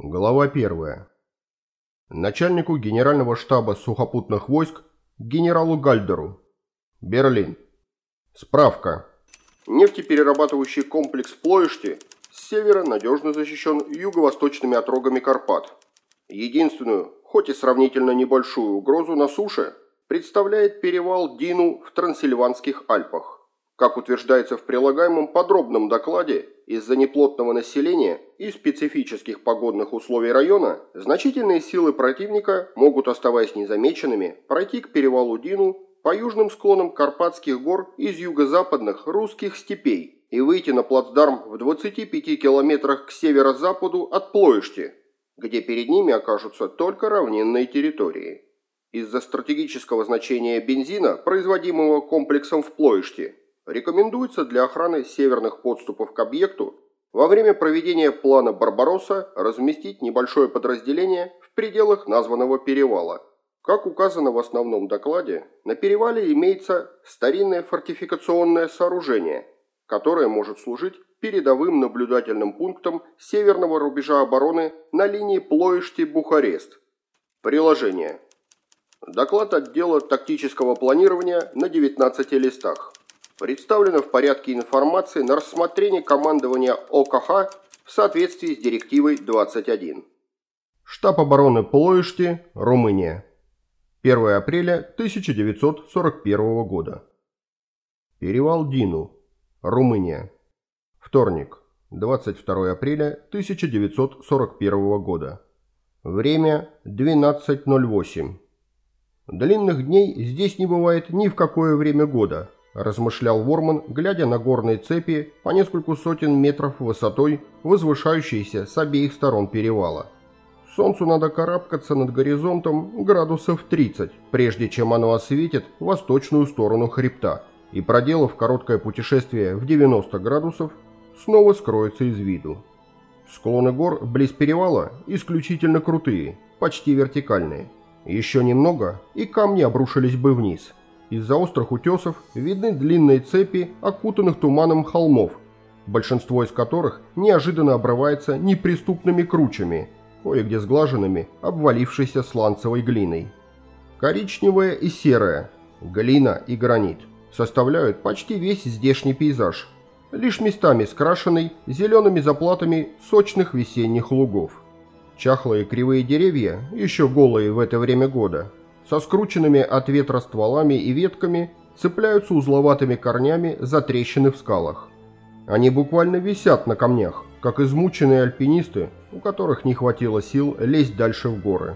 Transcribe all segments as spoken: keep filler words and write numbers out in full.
Глава первая. Начальнику Генерального штаба сухопутных войск генералу Гальдеру. Берлин. Справка. Нефтеперерабатывающий комплекс в Плоешти с севера надежно защищен юго-восточными отрогами Карпат. Единственную, хоть и сравнительно небольшую угрозу на суше представляет перевал Дину в Трансильванских Альпах. Как утверждается в прилагаемом подробном докладе, из-за неплотного населения и специфических погодных условий района, значительные силы противника могут, оставаясь незамеченными, пройти к перевалу Дину по южным склонам Карпатских гор из юго-западных русских степей и выйти на плацдарм в двадцати пяти километрах к северо-западу от Плоешти, где перед ними окажутся только равнинные территории. Из-за стратегического значения бензина, производимого комплексом в Плоешти, рекомендуется для охраны северных подступов к объекту во время проведения плана «Барбаросса» разместить небольшое подразделение в пределах названного перевала. Как указано в основном докладе, на перевале имеется старинное фортификационное сооружение, которое может служить передовым наблюдательным пунктом северного рубежа обороны на линии Плоешти-Бухарест. Приложение. Доклад отдела тактического планирования на девятнадцати листах. Представлено в порядке информации на рассмотрение командования ОКХ в соответствии с директивой двадцать один. Штаб обороны Плоешти, Румыния. первое апреля тысяча девятьсот сорок первого года. Перевал Дину, Румыния. Вторник, двадцать второе апреля тысяча девятьсот сорок первого года. Время двенадцать ноль восемь. Длинных дней здесь не бывает ни в какое время года, размышлял Ворман, глядя на горные цепи по нескольку сотен метров высотой, возвышающиеся с обеих сторон перевала. Солнцу надо карабкаться над горизонтом градусов тридцать, прежде чем оно осветит восточную сторону хребта и, проделав короткое путешествие в девяносто градусов, снова скроется из виду. Склоны гор близ перевала исключительно крутые, почти вертикальные. Еще немного, и камни обрушились бы вниз. Из-за острых утесов видны длинные цепи окутанных туманом холмов, большинство из которых неожиданно обрывается неприступными кручами, кое-где сглаженными, обвалившейся сланцевой глиной. Коричневая и серая, глина и гранит составляют почти весь здешний пейзаж, лишь местами скрашенный зелеными заплатами сочных весенних лугов. Чахлые кривые деревья, еще голые в это время года, со скрученными от ветра стволами и ветками, цепляются узловатыми корнями за трещины в скалах. Они буквально висят на камнях, как измученные альпинисты, у которых не хватило сил лезть дальше в горы.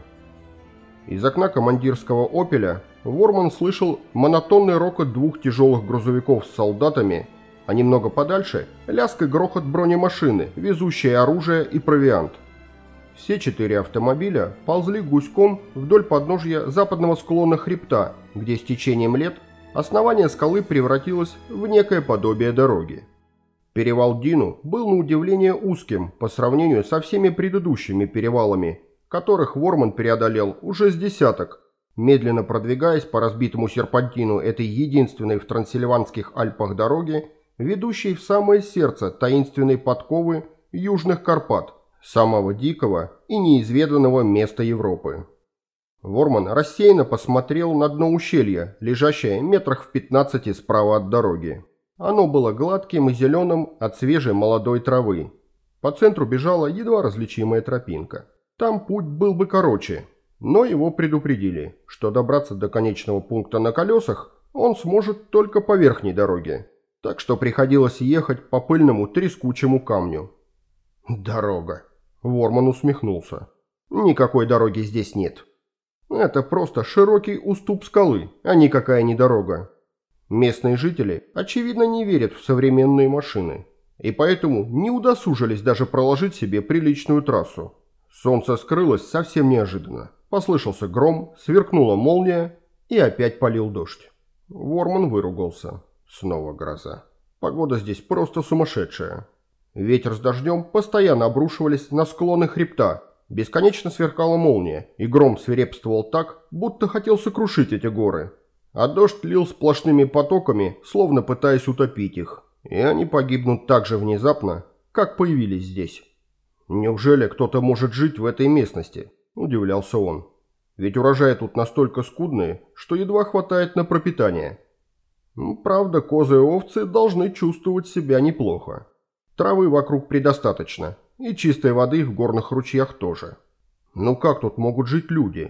Из окна командирского «Опеля» Ворман слышал монотонный рокот двух тяжелых грузовиков с солдатами, а немного подальше – лязг и грохот бронемашины, везущей оружие и провиант. Все четыре автомобиля ползли гуськом вдоль подножья западного склона хребта, где с течением лет основание скалы превратилось в некое подобие дороги. Перевал Дину был на удивление узким по сравнению со всеми предыдущими перевалами, которых Ворман преодолел уже с десяток, медленно продвигаясь по разбитому серпантину этой единственной в Трансильванских Альпах дороги, ведущей в самое сердце таинственной подковы Южных Карпат, самого дикого и неизведанного места Европы. Ворман рассеянно посмотрел на дно ущелья, лежащее метрах в пятнадцати справа от дороги. Оно было гладким и зеленым от свежей молодой травы. По центру бежала едва различимая тропинка. Там путь был бы короче, но его предупредили, что добраться до конечного пункта на колесах он сможет только по верхней дороге, так что приходилось ехать по пыльному трескучему камню. Дорога. Ворман усмехнулся. Никакой дороги здесь нет. Это просто широкий уступ скалы, а никакая не дорога. Местные жители, очевидно, не верят в современные машины, и поэтому не удосужились даже проложить себе приличную трассу. Солнце скрылось совсем неожиданно. Послышался гром, сверкнула молния и опять полил дождь. Ворман выругался. Снова гроза. Погода здесь просто сумасшедшая. Ветер с дождем постоянно обрушивались на склоны хребта, бесконечно сверкала молния, и гром свирепствовал так, будто хотел сокрушить эти горы. А дождь лил сплошными потоками, словно пытаясь утопить их, и они погибнут так же внезапно, как появились здесь. «Неужели кто-то может жить в этой местности?» – удивлялся он. «Ведь урожаи тут настолько скудные, что едва хватает на пропитание». Правда, козы и овцы должны чувствовать себя неплохо. Травы вокруг предостаточно, и чистой воды в горных ручьях тоже. Но как тут могут жить люди?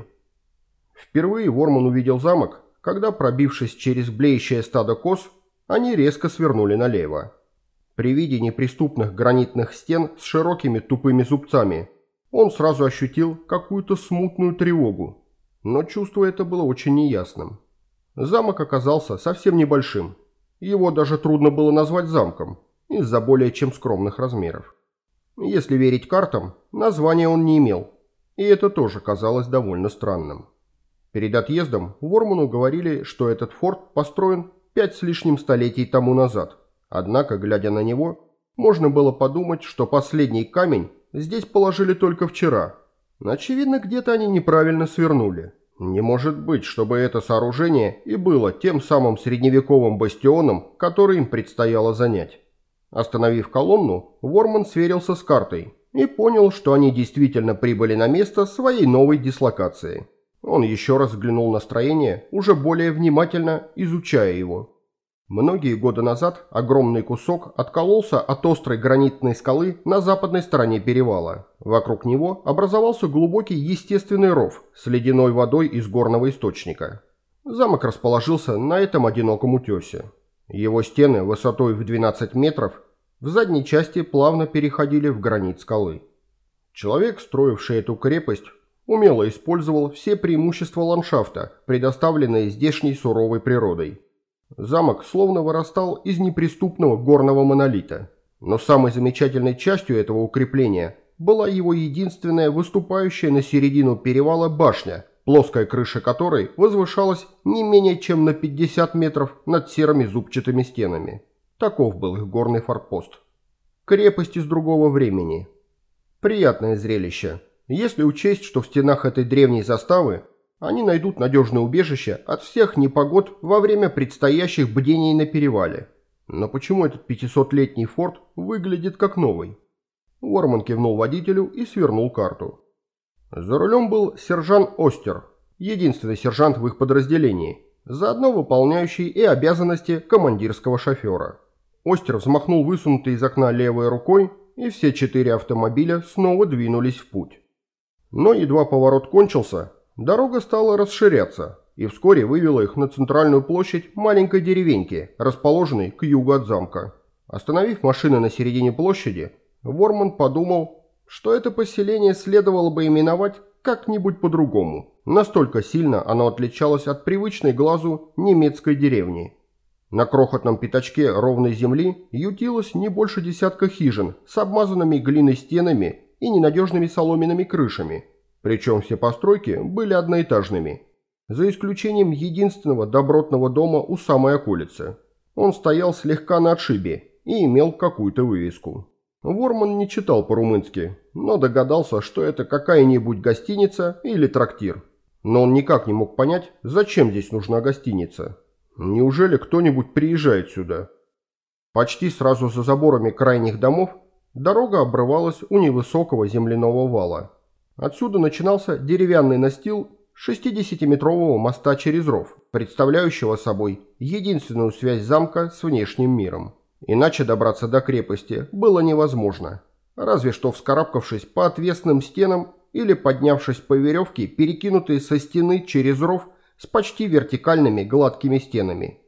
Впервые Ворман увидел замок, когда, пробившись через блеющее стадо коз, они резко свернули налево. При виде неприступных гранитных стен с широкими тупыми зубцами он сразу ощутил какую-то смутную тревогу, но чувство это было очень неясным. Замок оказался совсем небольшим, его даже трудно было назвать замком из-за более чем скромных размеров. Если верить картам, названия он не имел, и это тоже казалось довольно странным. Перед отъездом Ворману говорили, что этот форт построен пять с лишним столетий тому назад. Однако, глядя на него, можно было подумать, что последний камень здесь положили только вчера. Очевидно, где-то они неправильно свернули. Не может быть, чтобы это сооружение и было тем самым средневековым бастионом, который им предстояло занять. Остановив колонну, Ворман сверился с картой и понял, что они действительно прибыли на место своей новой дислокации. Он еще раз взглянул на строение, уже более внимательно изучая его. Многие годы назад огромный кусок откололся от острой гранитной скалы на западной стороне перевала. Вокруг него образовался глубокий естественный ров с ледяной водой из горного источника. Замок расположился на этом одиноком утесе. Его стены высотой в двенадцать метров в задней части плавно переходили в гранит скалы. Человек, строивший эту крепость, умело использовал все преимущества ландшафта, предоставленные здешней суровой природой. Замок словно вырастал из неприступного горного монолита. Но самой замечательной частью этого укрепления была его единственная выступающая на середину перевала башня, плоская крыша которой возвышалась не менее чем на пятьдесят метров над серыми зубчатыми стенами. Таков был их горный форпост. Крепость из другого времени. Приятное зрелище, если учесть, что в стенах этой древней заставы они найдут надежное убежище от всех непогод во время предстоящих бдений на перевале. Но почему этот пятисотлетний форт выглядит как новый? Ворман кивнул водителю и свернул карту. За рулем был сержант Остер, единственный сержант в их подразделении, заодно выполняющий и обязанности командирского шофера. Остер взмахнул высунутой из окна левой рукой, и все четыре автомобиля снова двинулись в путь. Но едва поворот кончился, дорога стала расширяться и вскоре вывела их на центральную площадь маленькой деревеньки, расположенной к югу от замка. Остановив машины на середине площади, Ворман подумал, что это поселение следовало бы именовать как-нибудь по-другому. Настолько сильно оно отличалось от привычной глазу немецкой деревни. На крохотном пятачке ровной земли ютилось не больше десятка хижин с обмазанными глиной стенами и ненадежными соломенными крышами. Причем все постройки были одноэтажными, за исключением единственного добротного дома у самой околицы. Он стоял слегка на отшибе и имел какую-то вывеску. Ворман не читал по-румынски, но догадался, что это какая-нибудь гостиница или трактир. Но он никак не мог понять, зачем здесь нужна гостиница. Неужели кто-нибудь приезжает сюда? Почти сразу за заборами крайних домов дорога обрывалась у невысокого земляного вала. Отсюда начинался деревянный настил шестидесятиметрового моста через ров, представляющего собой единственную связь замка с внешним миром. Иначе добраться до крепости было невозможно, разве что вскарабкавшись по отвесным стенам или поднявшись по веревке, перекинутой со стены через ров с почти вертикальными гладкими стенами.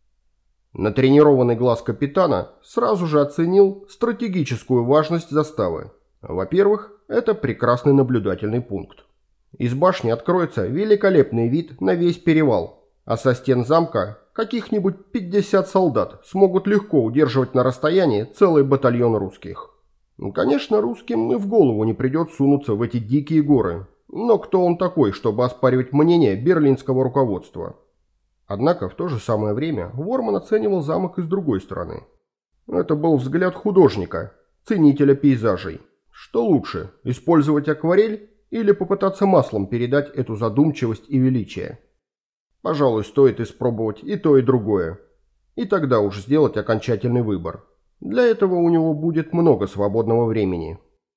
Натренированный глаз капитана сразу же оценил стратегическую важность заставы. Во-первых, это прекрасный наблюдательный пункт. Из башни откроется великолепный вид на весь перевал, а со стен замка каких-нибудь пятьдесят солдат смогут легко удерживать на расстоянии целый батальон русских. Конечно, русским и в голову не придет сунуться в эти дикие горы, но кто он такой, чтобы оспаривать мнение берлинского руководства? Однако в то же самое время Ворман оценивал замок и с другой стороны. Это был взгляд художника, ценителя пейзажей. Что лучше, использовать акварель или попытаться маслом передать эту задумчивость и величие? Пожалуй, стоит испробовать и то, и другое. И тогда уж сделать окончательный выбор. Для этого у него будет много свободного времени.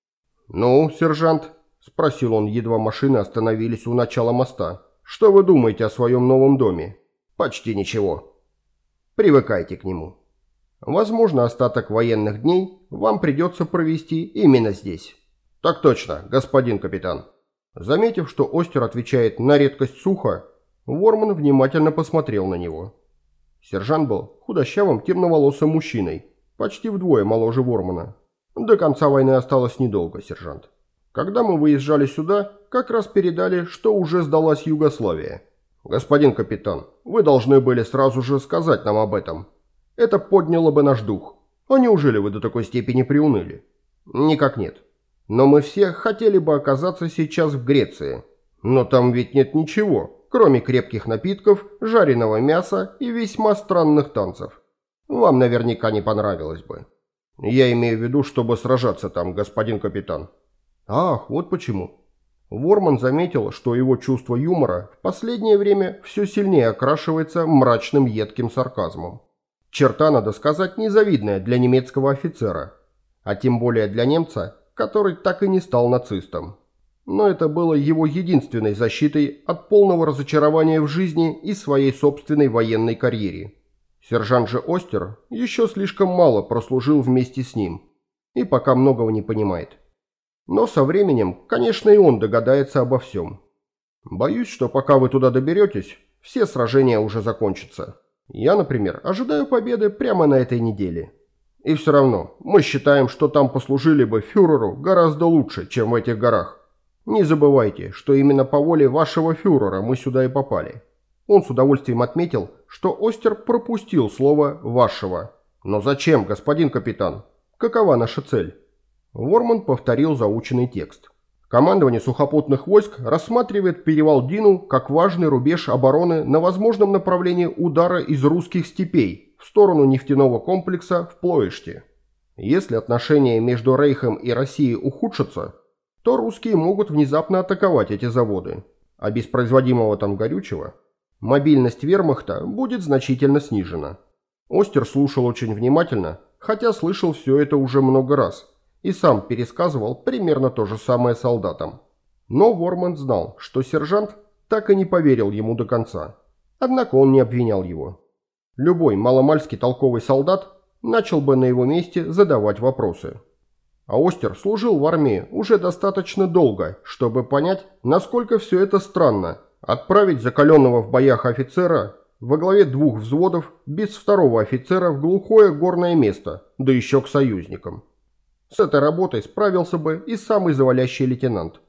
«Ну, сержант?» – спросил он, едва машины остановились у начала моста. «Что вы думаете о своем новом доме?» «Почти ничего. Привыкайте к нему. Возможно, остаток военных дней вам придется провести именно здесь». «Так точно, господин капитан». Заметив, что Остер отвечает на редкость сухо, Ворман внимательно посмотрел на него. Сержант был худощавым темноволосым мужчиной, почти вдвое моложе Вормана. «До конца войны осталось недолго, сержант. Когда мы выезжали сюда, как раз передали, что уже сдалась Югославия. Господин капитан, вы должны были сразу же сказать нам об этом. Это подняло бы наш дух. А неужели вы до такой степени приуныли?» «Никак нет. Но мы все хотели бы оказаться сейчас в Греции. Но там ведь нет ничего, кроме крепких напитков, жареного мяса и весьма странных танцев. Вам наверняка не понравилось бы. Я имею в виду, чтобы сражаться там, господин капитан». «Ах, вот почему». Ворман заметил, что его чувство юмора в последнее время все сильнее окрашивается мрачным едким сарказмом. Черта, надо сказать, незавидная для немецкого офицера, а тем более для немца, который так и не стал нацистом. Но это было его единственной защитой от полного разочарования в жизни и своей собственной военной карьере. Сержант же Остер еще слишком мало прослужил вместе с ним и пока многого не понимает. Но со временем, конечно, и он догадается обо всем. Боюсь, что пока вы туда доберетесь, все сражения уже закончатся. Я, например, ожидаю победы прямо на этой неделе. И все равно, мы считаем, что там послужили бы фюреру гораздо лучше, чем в этих горах. Не забывайте, что именно по воле вашего фюрера мы сюда и попали». Он с удовольствием отметил, что Остер пропустил слово «вашего». «Но зачем, господин капитан? Какова наша цель?» Ворман повторил заученный текст. Командование сухопутных войск рассматривает перевал Дину как важный рубеж обороны на возможном направлении удара из русских степей в сторону нефтяного комплекса в Плоеште. Если отношения между Рейхом и Россией ухудшатся, то русские могут внезапно атаковать эти заводы, а без производимого там горючего мобильность вермахта будет значительно снижена. Остер слушал очень внимательно, хотя слышал все это уже много раз, и сам пересказывал примерно то же самое солдатам. Но Ворман знал, что сержант так и не поверил ему до конца. Однако он не обвинял его. Любой маломальски толковый солдат начал бы на его месте задавать вопросы. А Остер служил в армии уже достаточно долго, чтобы понять, насколько все это странно. Отправить закаленного в боях офицера во главе двух взводов без второго офицера в глухое горное место, да еще к союзникам. С этой работой справился бы и самый завалящий лейтенант.